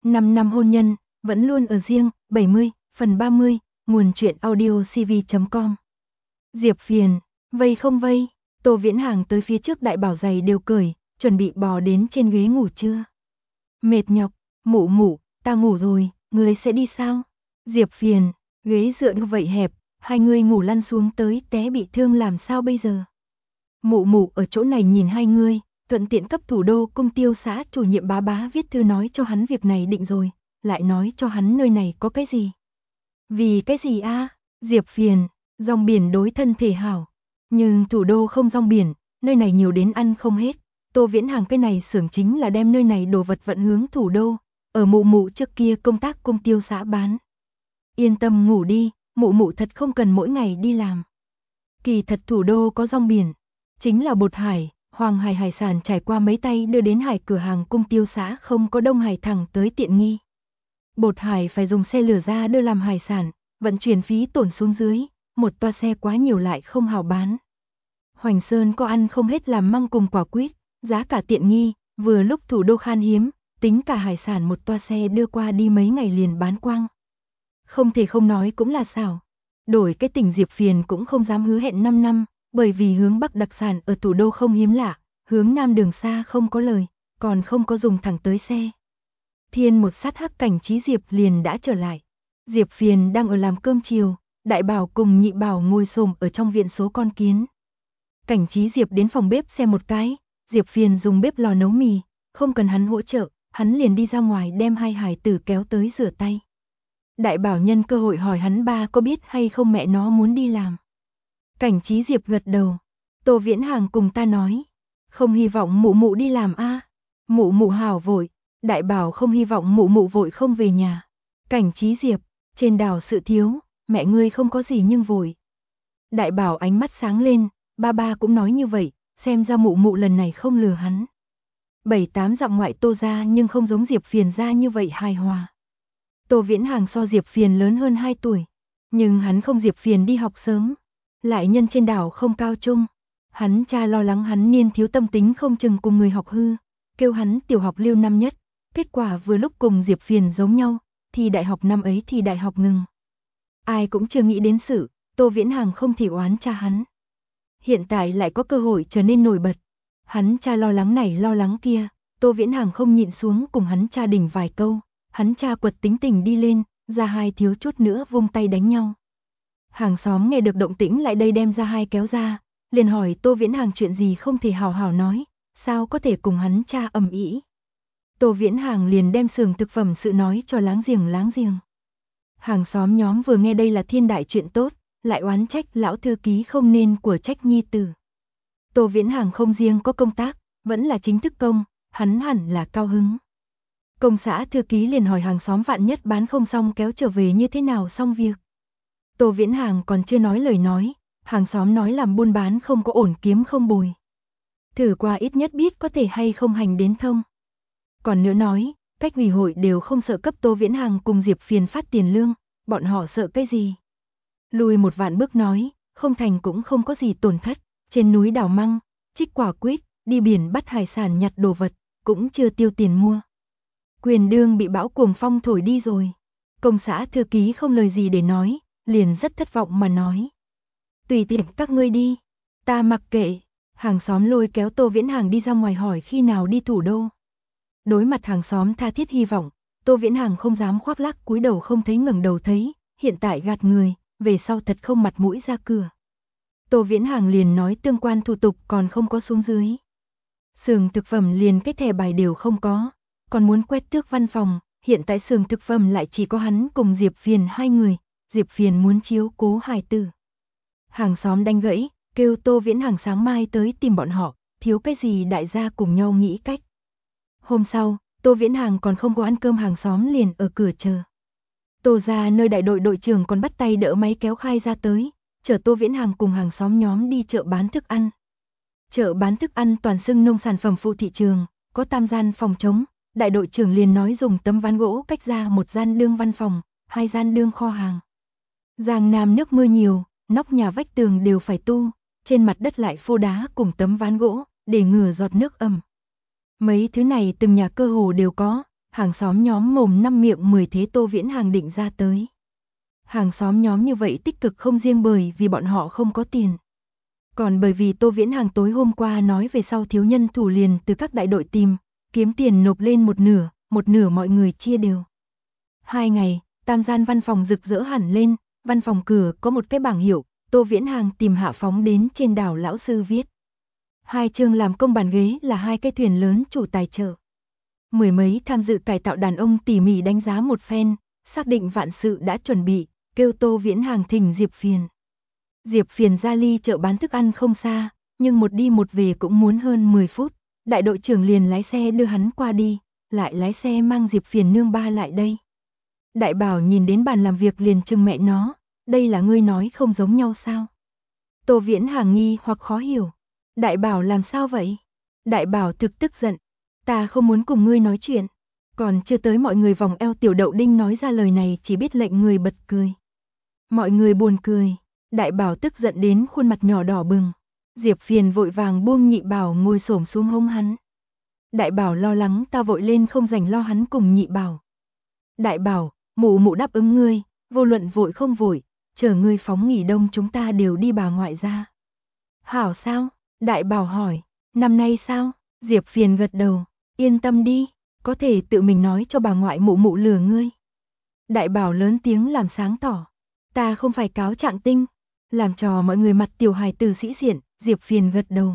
5 năm hôn nhân, vẫn luôn ở riêng, 70, phần 30, nguồn truyện audio cv.com. Diệp Phiền, vây không vây, Tô Viễn Hàng tới phía trước Đại Bảo giày đều cởi, chuẩn bị bò đến trên ghế ngủ trưa. Mệt nhọc, mụ mụ, ta ngủ rồi, ngươi sẽ đi sao? Diệp Phiền, ghế dựa như vậy hẹp, hai người ngủ lăn xuống tới té bị thương làm sao bây giờ? Mụ mụ ở chỗ này nhìn hai người, thuận tiện cấp thủ đô công tiêu xã chủ nhiệm bá bá viết thư nói cho hắn việc này định rồi, lại nói cho hắn nơi này có cái gì. Vì cái gì a? Diệp Phiền, rong biển đối thân thể hảo, nhưng thủ đô không rong biển, nơi này nhiều đến ăn không hết. Tô Viễn Hàng cái này xưởng chính là đem nơi này đồ vật vận hướng thủ đô, ở mụ mụ trước kia công tác công tiêu xã bán. Yên tâm ngủ đi, mụ mụ thật không cần mỗi ngày đi làm. Kỳ thật thủ đô có rong biển, chính là bột hải, Hoàng Hải hải sản trải qua mấy tay đưa đến hải cửa hàng cung tiêu xã không có Đông Hải thẳng tới tiện nghi. Bột hải phải dùng xe lửa ra đưa làm hải sản, vận chuyển phí tổn xuống dưới, một toa xe quá nhiều lại không hào bán. Hoành Sơn có ăn không hết làm măng cùng quả quýt, giá cả tiện nghi, vừa lúc thủ đô khan hiếm, tính cả hải sản một toa xe đưa qua đi mấy ngày liền bán quang. Không thể không nói cũng là xảo. Đổi cái tỉnh Diệp Phiền cũng không dám hứa hẹn 5 năm, bởi vì hướng Bắc đặc sản ở thủ đô không hiếm lạ, hướng Nam đường xa không có lời, còn không có dùng thẳng tới xe. Thiên một sát hắc Cảnh Trí Diệp liền đã trở lại. Diệp Phiền đang ở làm cơm chiều, Đại Bảo cùng Nhị Bảo ngồi xổm ở trong viện số con kiến. Cảnh Trí Diệp đến phòng bếp xem một cái, Diệp Phiền dùng bếp lò nấu mì, không cần hắn hỗ trợ, hắn liền đi ra ngoài đem hai hài tử kéo tới rửa tay. Đại Bảo nhân cơ hội hỏi hắn ba có biết hay không mẹ nó muốn đi làm. Cảnh Trí Diệp gật đầu. Tô Viễn Hàng cùng ta nói, không hy vọng mụ mụ đi làm a. Mụ mụ hảo vội. Đại Bảo không hy vọng mụ mụ vội không về nhà. Cảnh Trí Diệp, trên đảo sự thiếu, mẹ ngươi không có gì nhưng vội. Đại Bảo ánh mắt sáng lên, ba cũng nói như vậy, xem ra mụ mụ lần này không lừa hắn. 7-8 dặm ngoại Tô ra nhưng không giống Diệp Phiền ra như vậy hài hòa. Tô Viễn Hàng so Diệp Phiền lớn hơn 2 tuổi, nhưng hắn không Diệp Phiền đi học sớm, lại nhân trên đảo không cao trung. Hắn cha lo lắng hắn niên thiếu tâm tính không chừng cùng người học hư, kêu hắn tiểu học lưu năm nhất, kết quả vừa lúc cùng Diệp Phiền giống nhau, thì đại học năm ấy thì đại học ngừng. Ai cũng chưa nghĩ đến sự, Tô Viễn Hàng không thể oán cha hắn. Hiện tại lại có cơ hội trở nên nổi bật. Hắn cha lo lắng này lo lắng kia, Tô Viễn Hàng không nhịn xuống cùng hắn cha đỉnh vài câu. Hắn cha quật tính tình đi lên, Gia Hai thiếu chút nữa vung tay đánh nhau. Hàng xóm nghe được động tĩnh lại đây đem Gia Hai kéo ra, liền hỏi Tô Viễn Hàng chuyện gì không thể hào hào nói, sao có thể cùng hắn cha ầm ĩ. Tô Viễn Hàng liền đem xưởng thực phẩm sự nói cho láng giềng. Hàng xóm nhóm vừa nghe đây là thiên đại chuyện tốt, lại oán trách lão thư ký không nên của trách nhi tử. Tô Viễn Hàng không riêng có công tác, vẫn là chính thức công, hắn hẳn là cao hứng. Công xã thư ký liền hỏi hàng xóm vạn nhất bán không xong kéo trở về như thế nào xong việc. Tô Viễn Hàng còn chưa nói lời nói, hàng xóm nói làm buôn bán không có ổn kiếm không bồi. Thử qua ít nhất biết có thể hay không hành đến thông. Còn nữa nói, cách ủy hội đều không sợ cấp Tô Viễn Hàng cùng Diệp Phiền phát tiền lương, bọn họ sợ cái gì. Lùi một vạn bước nói, không thành cũng không có gì tổn thất, trên núi đào măng, trích quả quýt, đi biển bắt hải sản nhặt đồ vật, cũng chưa tiêu tiền mua. Quyền đương bị bão cuồng phong thổi đi rồi. Công xã thư ký không lời gì để nói, liền rất thất vọng mà nói. Tùy tiện các ngươi đi, ta mặc kệ. Hàng xóm lôi kéo Tô Viễn Hàng đi ra ngoài hỏi khi nào đi thủ đô. Đối mặt hàng xóm tha thiết hy vọng, Tô Viễn Hàng không dám khoác lác cúi đầu không thấy ngẩng đầu thấy, hiện tại gạt người, về sau thật không mặt mũi ra cửa. Tô Viễn Hàng liền nói tương quan thủ tục còn không có xuống dưới. Xưởng thực phẩm liền cái thẻ bài đều không có. Còn muốn quét tước văn phòng, hiện tại xưởng thực phẩm lại chỉ có hắn cùng Diệp Phiền hai người, Diệp Phiền muốn chiếu cố hài tử. Hàng xóm đánh gãy, kêu Tô Viễn Hàng sáng mai tới tìm bọn họ, thiếu cái gì đại gia cùng nhau nghĩ cách. Hôm sau, Tô Viễn Hàng còn không có ăn cơm hàng xóm liền ở cửa chờ. Tô ra nơi đại đội đội trưởng còn bắt tay đỡ máy kéo khai ra tới, chở Tô Viễn Hàng cùng hàng xóm nhóm đi chợ bán thức ăn. Chợ bán thức ăn toàn xưng nông sản phẩm phụ thị trường, có 3 gian phòng trống. Đại đội trưởng liền nói dùng tấm ván gỗ cách ra 1 gian đương văn phòng, 2 gian đương kho hàng. Giang Nam nước mưa nhiều, nóc nhà vách tường đều phải tu, trên mặt đất lại phô đá cùng tấm ván gỗ, để ngừa giọt nước ẩm. Mấy thứ này từng nhà cơ hồ đều có, Hàng xóm nhóm mồm năm miệng 10 thế Tô Viễn Hàng định ra tới. Hàng xóm nhóm như vậy tích cực không riêng bởi vì bọn họ không có tiền. Còn bởi vì Tô Viễn Hàng tối hôm qua nói về sau thiếu nhân thủ liền từ các đại đội tìm, kiếm tiền nộp lên một nửa mọi người chia đều. 2 ngày, tam gian văn phòng rực rỡ hẳn lên, văn phòng cửa có một cái bảng hiệu, Tô Viễn Hàng tìm hạ phóng đến trên đảo lão sư viết. 2 chương làm công bàn ghế là 2 cái thuyền lớn chủ tài trợ. Mười mấy tham dự cải tạo đàn ông tỉ mỉ đánh giá một phen, xác định vạn sự đã chuẩn bị, kêu Tô Viễn Hàng thỉnh Diệp Phiền. Diệp Phiền ra ly chợ bán thức ăn không xa, nhưng một đi một về cũng muốn hơn 10 phút, đại đội trưởng liền lái xe đưa hắn qua đi, lại lái xe mang Diệp Phiền nương ba lại đây. Đại bảo nhìn đến bàn làm việc liền trừng mẹ nó, đây là ngươi nói không giống nhau sao? Tô Viễn Hàng nghi hoặc khó hiểu. Đại bảo làm sao vậy? Đại bảo thực tức giận. Ta không muốn cùng ngươi nói chuyện. Còn chưa tới mọi người vòng eo tiểu đậu đinh nói ra lời này chỉ biết lệnh người bật cười. Mọi người buồn cười. Đại bảo tức giận đến khuôn mặt nhỏ đỏ bừng. Diệp Phiền vội vàng buông nhị bảo ngồi xổm xuống hông hắn. Đại bảo lo lắng ta vội lên không rảnh lo hắn cùng nhị bảo. Đại bảo, mụ mụ đáp ứng ngươi, vô luận vội không vội, chờ ngươi phóng nghỉ đông chúng ta đều đi bà ngoại ra. Hảo sao? Đại bảo hỏi, năm nay sao? Diệp Phiền gật đầu, yên tâm đi, có thể tự mình nói cho bà ngoại mụ mụ lừa ngươi. Đại bảo lớn tiếng làm sáng tỏ, ta không phải cáo trạng tinh, làm trò mọi người mặt tiểu hài tử sĩ diện, Diệp Phiền gật đầu.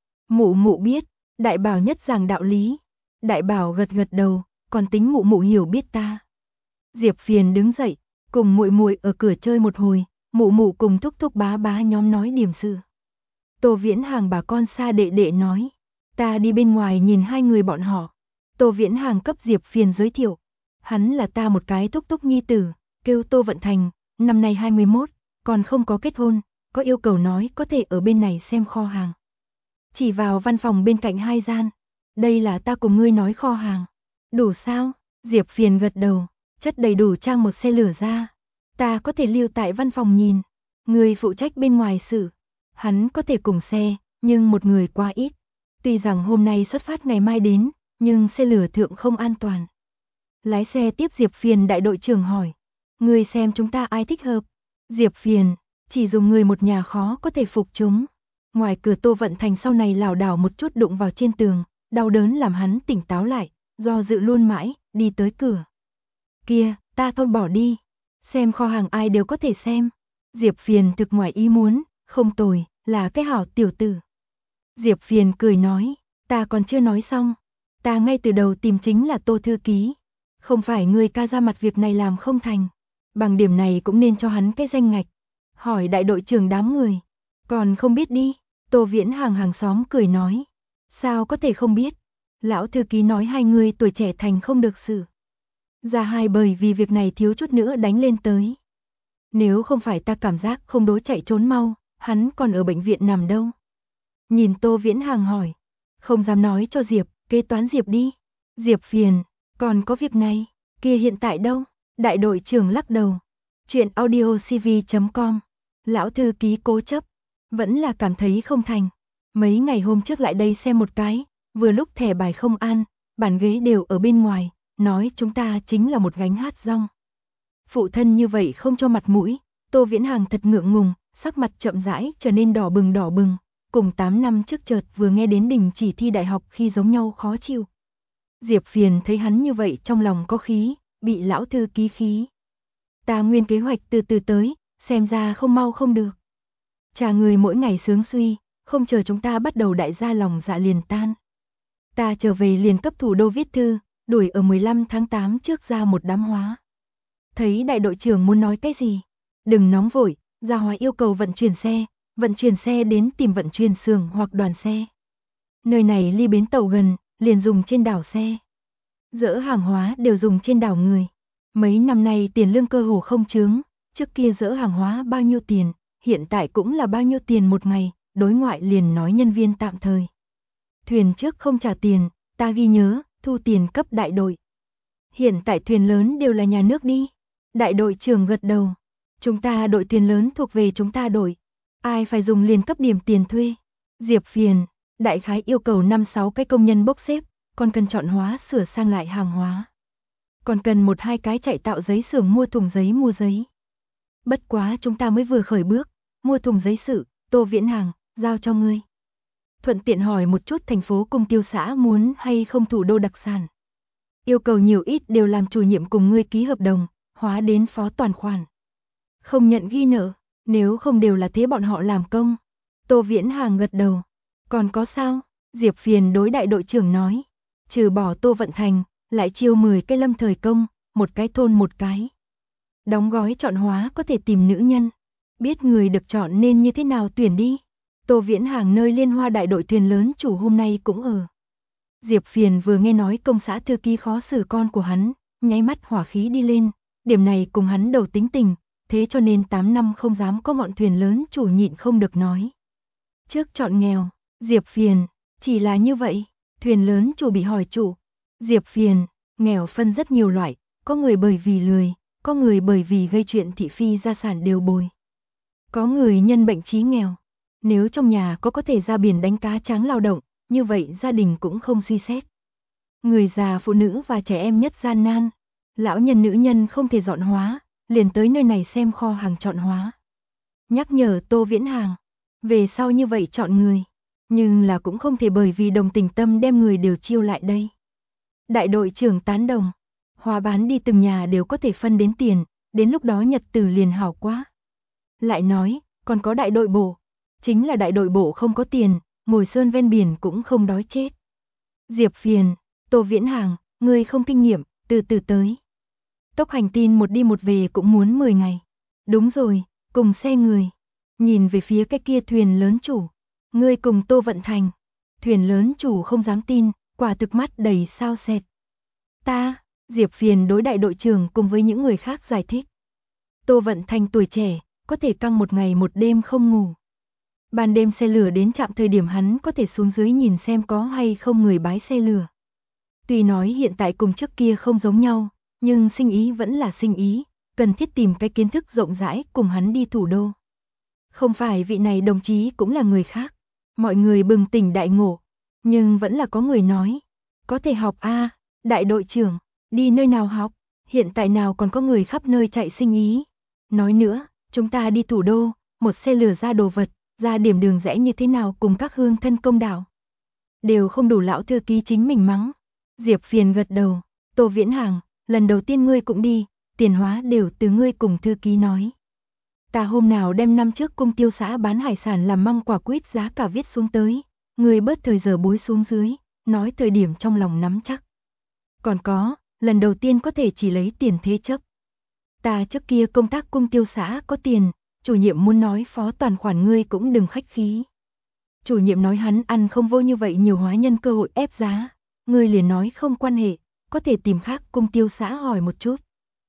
Mụ mụ biết, đại bảo nhất giảng đạo lý. Đại bảo gật gật đầu, còn tính mụ mụ hiểu biết ta. Diệp Phiền đứng dậy, cùng muội muội ở cửa chơi một hồi, mụ mụ cùng thúc thúc bá bá nhóm nói điểm sự. Tô Viễn Hàng bà con xa đệ đệ nói, ta đi bên ngoài nhìn hai người bọn họ. Tô Viễn Hàng cấp Diệp Phiền giới thiệu, hắn là ta một cái thúc thúc nhi tử, kêu Tô Vận Thành, năm nay 21, còn không có kết hôn, có yêu cầu nói có thể ở bên này xem kho hàng. Chỉ vào văn phòng bên cạnh hai gian, đây là ta cùng ngươi nói kho hàng. Đủ sao? Diệp Phiền gật đầu, chất đầy đủ trang một xe lửa ra. Ta có thể lưu tại văn phòng nhìn, người phụ trách bên ngoài sự. Hắn có thể cùng xe, nhưng một người quá ít. Tuy rằng hôm nay xuất phát ngày mai đến, nhưng xe lửa thượng không an toàn. Lái xe tiếp Diệp Phiền đại đội trưởng hỏi, người xem chúng ta ai thích hợp? Diệp Phiền, chỉ dùng người một nhà khó có thể phục chúng. Ngoài cửa Tô Vận Thành sau này lảo đảo một chút đụng vào trên tường, đau đớn làm hắn tỉnh táo lại, do dự luôn mãi, đi tới cửa. Kia, ta thôi bỏ đi, xem kho hàng ai đều có thể xem. Diệp Phiền thực ngoài ý muốn, không tồi, là cái hảo tiểu tử. Diệp Phiền cười nói, ta còn chưa nói xong, ta ngay từ đầu tìm chính là Tô thư ký, không phải người ca ra mặt việc này làm không thành, bằng điểm này cũng nên cho hắn cái danh ngạch. Hỏi đại đội trưởng đám người, còn không biết đi. Tô Viễn Hàng hàng xóm cười nói, sao có thể không biết, lão thư ký nói hai người tuổi trẻ thành không được xử. Ra hai bởi vì việc này thiếu chút nữa đánh lên tới. Nếu không phải ta cảm giác không đối chạy trốn mau, hắn còn ở bệnh viện nằm đâu. Nhìn Tô Viễn Hàng hỏi, không dám nói cho Diệp, kế toán Diệp đi. Diệp Phiền, còn có việc này, kia hiện tại đâu? Đại đội trưởng lắc đầu. Chuyện audiocv.com, lão thư ký cố chấp, vẫn là cảm thấy không thành. Mấy ngày hôm trước lại đây xem một cái, vừa lúc thẻ bài không an, bàn ghế đều ở bên ngoài, nói chúng ta chính là một gánh hát rong. Phụ thân như vậy không cho mặt mũi, Tô Viễn Hàng thật ngượng ngùng, sắc mặt chậm rãi trở nên đỏ bừng, cùng 8 năm trước chợt vừa nghe đến đình chỉ thi đại học khi giống nhau khó chịu. Diệp Phiền thấy hắn như vậy trong lòng có khí, bị lão thư ký khí. Ta nguyên kế hoạch từ từ tới, xem ra không mau không được. Cha người mỗi ngày sướng suy, không chờ chúng ta bắt đầu đại gia lòng dạ liền tan. Ta trở về liền cấp thủ đô viết thư, đuổi ở 15 tháng 8 trước ra một đám hóa. Thấy đại đội trưởng muốn nói cái gì? Đừng nóng vội, gia hóa yêu cầu vận chuyển xe đến tìm vận chuyển xưởng hoặc đoàn xe. Nơi này ly bến tàu gần, liền dùng trên đảo xe. Dỡ hàng hóa đều dùng trên đảo người. Mấy năm nay tiền lương cơ hồ không chướng, trước kia dỡ hàng hóa bao nhiêu tiền, hiện tại cũng là bao nhiêu tiền một ngày, đối ngoại liền nói nhân viên tạm thời. Thuyền trước không trả tiền, ta ghi nhớ, thu tiền cấp đại đội. Hiện tại thuyền lớn đều là nhà nước đi. Đại đội trưởng gật đầu. Chúng ta đội thuyền lớn thuộc về chúng ta đội. Ai phải dùng liền cấp điểm tiền thuê. Diệp Phiền, đại khái yêu cầu 5-6 cái công nhân bốc xếp, còn cần chọn hóa sửa sang lại hàng hóa. còn cần 1-2 cái chạy tạo giấy xưởng mua thùng giấy mua giấy. Bất quá chúng ta mới vừa khởi bước, mua thùng giấy sự, Tô Viễn Hàng, giao cho ngươi. Thuận tiện hỏi một chút thành phố Cung Tiêu xã muốn hay không thủ đô đặc sản. Yêu cầu nhiều ít đều làm chủ nhiệm cùng ngươi ký hợp đồng, hóa đến phó toàn khoản. Không nhận ghi nợ, nếu không đều là thế bọn họ làm công. Tô Viễn Hàng gật đầu. Còn có sao? Diệp Phiền đối đại đội trưởng nói. Trừ bỏ Tô Vận Thành, lại chiêu 10 cái lâm thời công, một cái thôn một cái. Đóng gói chọn hóa có thể tìm nữ nhân. Biết người được chọn nên như thế nào tuyển đi. Tô Viễn Hàng nơi Liên Hoa đại đội thuyền lớn chủ hôm nay cũng ở. Diệp Phiền vừa nghe nói công xã thư ký khó xử con của hắn, nháy mắt hỏa khí đi lên. Điểm này cùng hắn đầu tính tình, thế cho nên 8 năm không dám có ngọn thuyền lớn chủ nhịn không được nói. Trước chọn nghèo, Diệp Phiền, chỉ là như vậy, thuyền lớn chủ bị hỏi chủ. Diệp Phiền, nghèo phân rất nhiều loại, có người bởi vì lười, có người bởi vì gây chuyện thị phi gia sản đều bồi. Có người nhân bệnh trí nghèo, nếu trong nhà có thể ra biển đánh cá tráng lao động, như vậy gia đình cũng không suy xét. Người già, phụ nữ và trẻ em nhất gian nan, lão nhân nữ nhân không thể dọn hóa, liền tới nơi này xem kho hàng chọn hóa. Nhắc nhở Tô Viễn Hàng, về sau như vậy chọn người, nhưng là cũng không thể bởi vì đồng tình tâm đem người đều chiêu lại đây. Đại đội trưởng tán đồng, hóa bán đi từng nhà đều có thể phân đến tiền, đến lúc đó nhật tử liền hảo quá. Lại nói, còn có đại đội bộ, chính là đại đội bộ không có tiền, ngồi sơn ven biển cũng không đói chết. Diệp Phiền, Tô Viễn Hàng, ngươi không kinh nghiệm, từ từ tới. Tốc hành tin một đi một về cũng muốn 10 ngày. Đúng rồi, cùng xe người. Nhìn về phía cái kia thuyền lớn chủ. Ngươi cùng Tô Vận Thành. Thuyền lớn chủ không dám tin, quả thực mắt đầy sao sệt. Ta, Diệp Phiền đối đại đội trưởng cùng với những người khác giải thích. Tô Vận Thành tuổi trẻ, có thể căng một ngày một đêm không ngủ. Ban đêm xe lửa đến trạm thời điểm hắn có thể xuống dưới nhìn xem có hay không người bái xe lửa. Tuy nói hiện tại cùng trước kia không giống nhau, nhưng sinh ý vẫn là sinh ý, cần thiết tìm cái kiến thức rộng rãi cùng hắn đi thủ đô. Không phải vị này đồng chí cũng là người khác, mọi người bừng tỉnh đại ngộ, nhưng vẫn là có người nói, có thể học a, đại đội trưởng, đi nơi nào học, hiện tại nào còn có người khắp nơi chạy sinh ý. Nói nữa, chúng ta đi thủ đô, một xe lửa ra đồ vật, ra điểm đường rẽ như thế nào cùng các hương thân công đảo. Đều không đủ lão thư ký chính mình mắng. Diệp Phiền gật đầu, Tô Viễn Hàng, lần đầu tiên ngươi cũng đi, tiền hóa đều từ ngươi cùng thư ký nói. Ta hôm nào đem năm trước Cung Tiêu xã bán hải sản làm măng quả quýt giá cả viết xuống tới, ngươi bớt thời giờ bối xuống dưới, nói thời điểm trong lòng nắm chắc. Còn có, lần đầu tiên có thể chỉ lấy tiền thế chấp. Ta trước kia công tác Cung Tiêu xã có tiền, chủ nhiệm muốn nói phó toàn khoản ngươi cũng đừng khách khí. Chủ nhiệm nói hắn ăn không vô như vậy nhiều hóa nhân cơ hội ép giá, ngươi liền nói không quan hệ, có thể tìm khác Cung Tiêu xã hỏi một chút.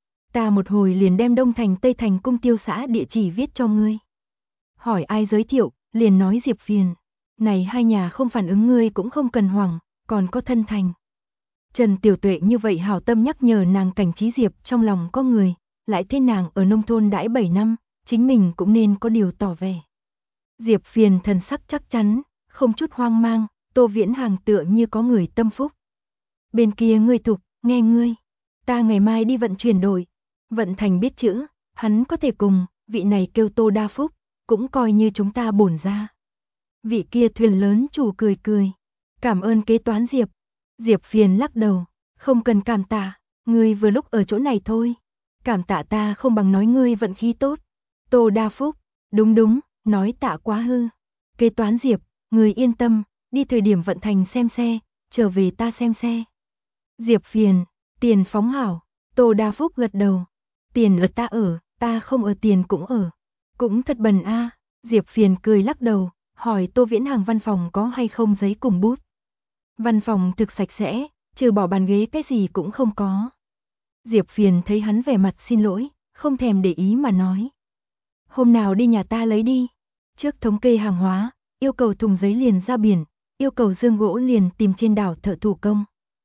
Ta một hồi liền đem Đông Thành Tây Thành Cung Tiêu xã địa chỉ viết cho ngươi. Hỏi ai giới thiệu, liền nói Diệp Phiền. Này hai nhà không phản ứng ngươi cũng không cần hoảng, còn có Thân Thành. Trần Tiểu Tuệ như vậy hảo tâm nhắc nhở nàng Cảnh Trí Diệp trong lòng có người, lại thế nàng ở nông thôn đãi 7 năm, chính mình cũng nên có điều tỏ vẻ. Diệp Phiền thần sắc chắc chắn, không chút hoang mang, Tô Viễn Hàng tựa như có người tâm phúc. Bên kia ngươi Thục, nghe ngươi, ta ngày mai đi vận chuyển đổi. Vận Thành biết chữ, hắn có thể cùng, vị này kêu Tô Đa Phúc, cũng coi như chúng ta bổn ra. Vị kia thuyền lớn chủ cười cười, cảm ơn kế toán Diệp. Diệp Phiền lắc đầu, không cần cảm tạ, ngươi vừa lúc ở chỗ này thôi. Cảm tạ ta không bằng nói ngươi vận khí tốt. Tô Đa Phúc, đúng đúng, nói tạ quá hư. Kế toán Diệp, ngươi yên tâm, đi thời điểm Vận Thành xem xe, trở về ta xem xe. Diệp Phiền, tiền phóng hảo. Tô Đa Phúc gật đầu. Tiền ở, ta không ở tiền cũng ở. Cũng thật bần a. Diệp Phiền cười lắc đầu, hỏi Tô Viễn Hàng văn phòng có hay không giấy cùng bút. Văn phòng thực sạch sẽ, trừ bỏ bàn ghế cái gì cũng không có. Diệp Phiền thấy hắn vẻ mặt xin lỗi, không thèm để ý mà nói. Hôm nào đi nhà ta lấy đi. Trước thống kê hàng hóa, yêu cầu thùng giấy liền ra biển, yêu cầu dương gỗ liền tìm trên đảo thợ thủ công.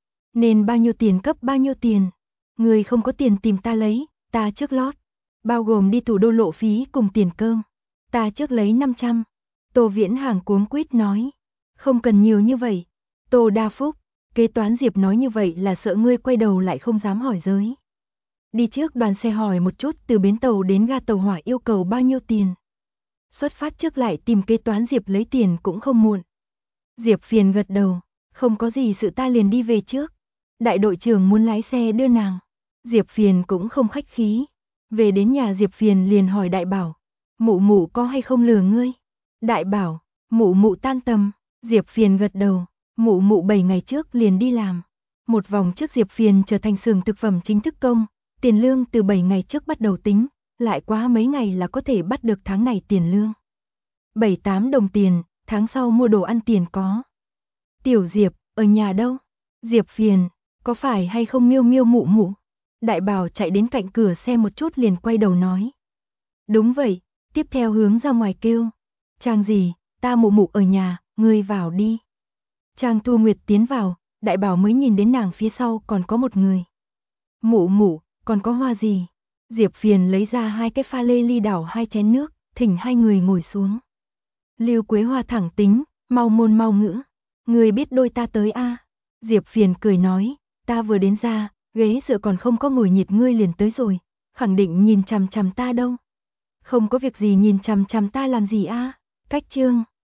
Nên bao nhiêu tiền cấp bao nhiêu tiền. Người không có tiền tìm ta lấy, ta trước lót. Bao gồm đi thủ đô lộ phí cùng tiền cơm. Ta trước lấy 500. Tô Viễn Hàng cuống quýt nói. Không cần nhiều như vậy. Tô Đa Phúc, Kế toán Diệp nói như vậy là sợ ngươi quay đầu lại không dám hỏi giới. Đi trước đoàn xe hỏi một chút từ bến tàu đến ga tàu hỏa yêu cầu bao nhiêu tiền. Xuất phát trước lại tìm kế toán Diệp lấy tiền cũng không muộn. Diệp Phiền gật đầu, không có gì sự ta liền đi về trước. Đại đội trưởng muốn lái xe đưa nàng. Diệp Phiền cũng không khách khí. Về đến nhà Diệp Phiền liền hỏi Đại Bảo, mụ mụ có hay không lừa ngươi? Đại Bảo, mụ mụ tan tầm. Diệp Phiền gật đầu, mụ mụ 7 ngày trước liền đi làm. Một vòng trước Diệp Phiền trở thành xưởng thực phẩm chính thức công, tiền lương từ 7 ngày trước bắt đầu tính, lại quá mấy ngày là có thể bắt được tháng này tiền lương. 7-8 đồng tiền, tháng sau mua đồ ăn tiền có. Tiểu Diệp, ở nhà đâu? Diệp Phiền, có phải hay không Miêu Miêu mụ mụ? Đại Bảo chạy đến cạnh cửa xe một chút liền quay đầu nói. Đúng vậy, tiếp theo hướng ra ngoài kêu. Trang gì, ta mụ mụ ở nhà, ngươi vào đi. Trang Thu Nguyệt tiến vào, Đại Bảo mới nhìn đến nàng phía sau còn có một người. Mụ mụ, còn có hoa gì? Diệp Phiền lấy ra 2 cái pha lê ly đảo 2 chén nước, thỉnh 2 người ngồi xuống. Lưu Quế Hoa thẳng tính, mau môn mau ngữ. Người biết đôi ta tới a? Diệp Phiền cười nói, ta vừa đến ra, ghế dựa còn không có ngồi nhiệt ngươi liền tới rồi, khẳng định nhìn chằm chằm ta đâu. Không có việc gì nhìn chằm chằm ta làm gì a? Cách chương